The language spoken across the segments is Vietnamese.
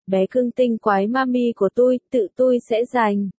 bé cưng tinh quái mami của tự tôi sẽ giành.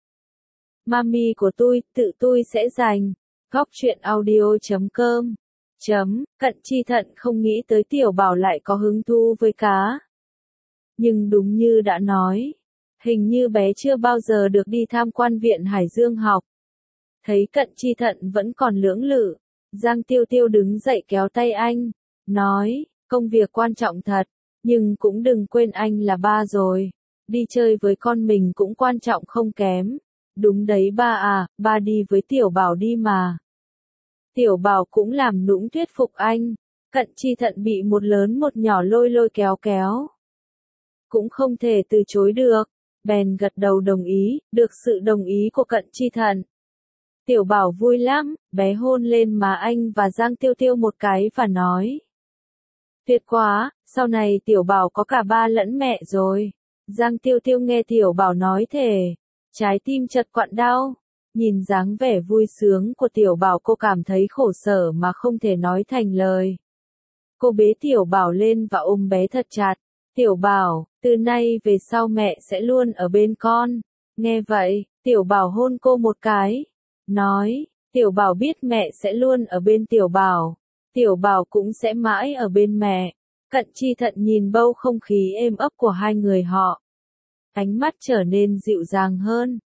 Mami của tự tôi sẽ giành. Góc truyện audio.com. Cận Chi Thận không nghĩ tới Tiểu Bảo lại có hứng thú với cá. Nhưng đúng như đã nói, hình như bé chưa bao giờ được đi tham quan viện Hải Dương học. Thấy Cận Chi Thận vẫn còn lưỡng lự, Giang Tiêu Tiêu đứng dậy kéo tay anh, nói, công việc quan trọng thật, nhưng cũng đừng quên anh là ba rồi, đi chơi với con mình cũng quan trọng không kém. Đúng đấy ba à, ba đi với Tiểu Bảo đi mà. Tiểu Bảo cũng làm nũng thuyết phục anh, Cận Chi Thận bị một lớn một nhỏ lôi kéo. Cũng không thể từ chối được, bèn gật đầu đồng ý, được sự đồng ý của Cận Chi Thận. Tiểu Bảo vui lắm, bé hôn lên má anh và Giang Tiêu Tiêu một cái và nói. Tuyệt quá, sau này Tiểu Bảo có cả ba lẫn mẹ rồi. Giang Tiêu Tiêu nghe Tiểu Bảo nói thế, trái tim chợt quặn đau. Nhìn dáng vẻ vui sướng của Tiểu Bảo cô cảm thấy khổ sở mà không thể nói thành lời. Cô bế Tiểu Bảo lên và ôm bé thật chặt. Tiểu Bảo, từ nay về sau mẹ sẽ luôn ở bên con. Nghe vậy, Tiểu Bảo hôn cô một cái. Nói, Tiểu Bảo biết mẹ sẽ luôn ở bên Tiểu Bảo. Tiểu Bảo cũng sẽ mãi ở bên mẹ. Cận Chi Thận nhìn bầu không khí êm ấp của hai người họ. Ánh mắt trở nên dịu dàng hơn.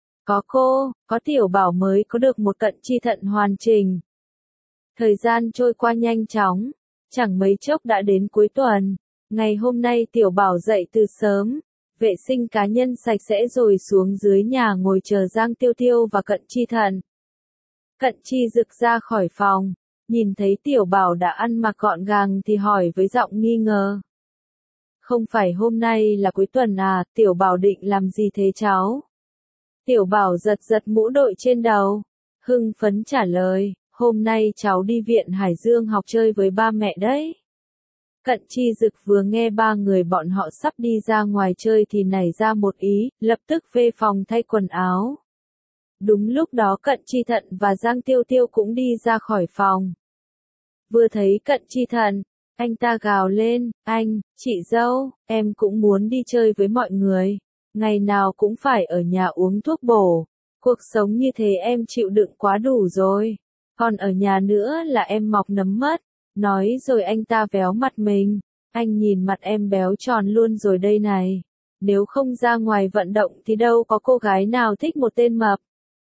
Có Tiểu Bảo mới có được một Cận Chi Thận hoàn chỉnh. Thời gian trôi qua nhanh chóng, chẳng mấy chốc đã đến cuối tuần. Ngày hôm nay Tiểu Bảo dậy từ sớm, vệ sinh cá nhân sạch sẽ rồi xuống dưới nhà ngồi chờ Giang Tiêu Tiêu và Cận Chi Thận. Cận Chi Dực ra khỏi phòng, nhìn thấy Tiểu Bảo đã ăn mặc gọn gàng thì hỏi với giọng nghi ngờ. Không phải hôm nay là cuối tuần à, Tiểu Bảo định làm gì thế cháu? Tiểu Bảo giật mũ đội trên đầu, hưng phấn trả lời, hôm nay cháu đi viện Hải Dương học chơi với ba mẹ đấy. Cận Chi Dực vừa nghe ba người bọn họ sắp đi ra ngoài chơi thì nảy ra một ý, lập tức về phòng thay quần áo. Đúng lúc đó Cận Chi Thận và Giang Tiêu Tiêu cũng đi ra khỏi phòng. Vừa thấy Cận Chi Thận, anh ta gào lên, anh, chị dâu, em cũng muốn đi chơi với mọi người. Ngày nào cũng phải ở nhà uống thuốc bổ. Cuộc sống như thế em chịu đựng quá đủ rồi. Còn ở nhà nữa là em mọc nấm mất. Nói rồi anh ta véo mặt mình. Anh nhìn mặt em béo tròn luôn rồi đây này. Nếu không ra ngoài vận động thì đâu có cô gái nào thích một tên mập.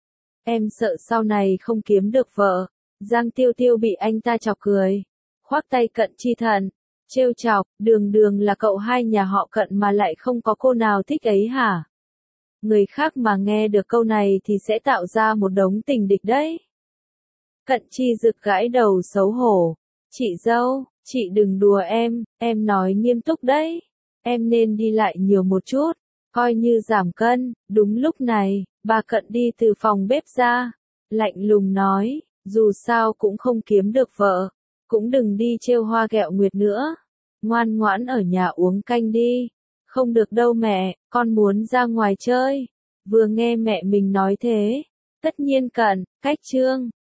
Em sợ sau này không kiếm được vợ. Giang Tiêu Tiêu bị anh ta chọc cười. Khoác tay Cận Chi Thận. Trêu chọc, đường là cậu hai nhà họ Cận mà lại không có cô nào thích ấy hả? Người khác mà nghe được câu này thì sẽ tạo ra một đống tình địch đấy. Cận Chi Dực gãi đầu xấu hổ. Chị dâu, chị đừng đùa em nói nghiêm túc đấy. Em nên đi lại nhiều một chút, coi như giảm cân. Đúng lúc này, bà Cận đi từ phòng bếp ra, lạnh lùng nói, dù sao cũng không kiếm được vợ, cũng đừng đi trêu Hoa Ghẹo Nguyệt nữa. Ngoan ngoãn ở nhà uống canh đi. Không được đâu mẹ, con muốn ra ngoài chơi. Vừa nghe mẹ mình nói thế, tất nhiên Cận, cách Trương,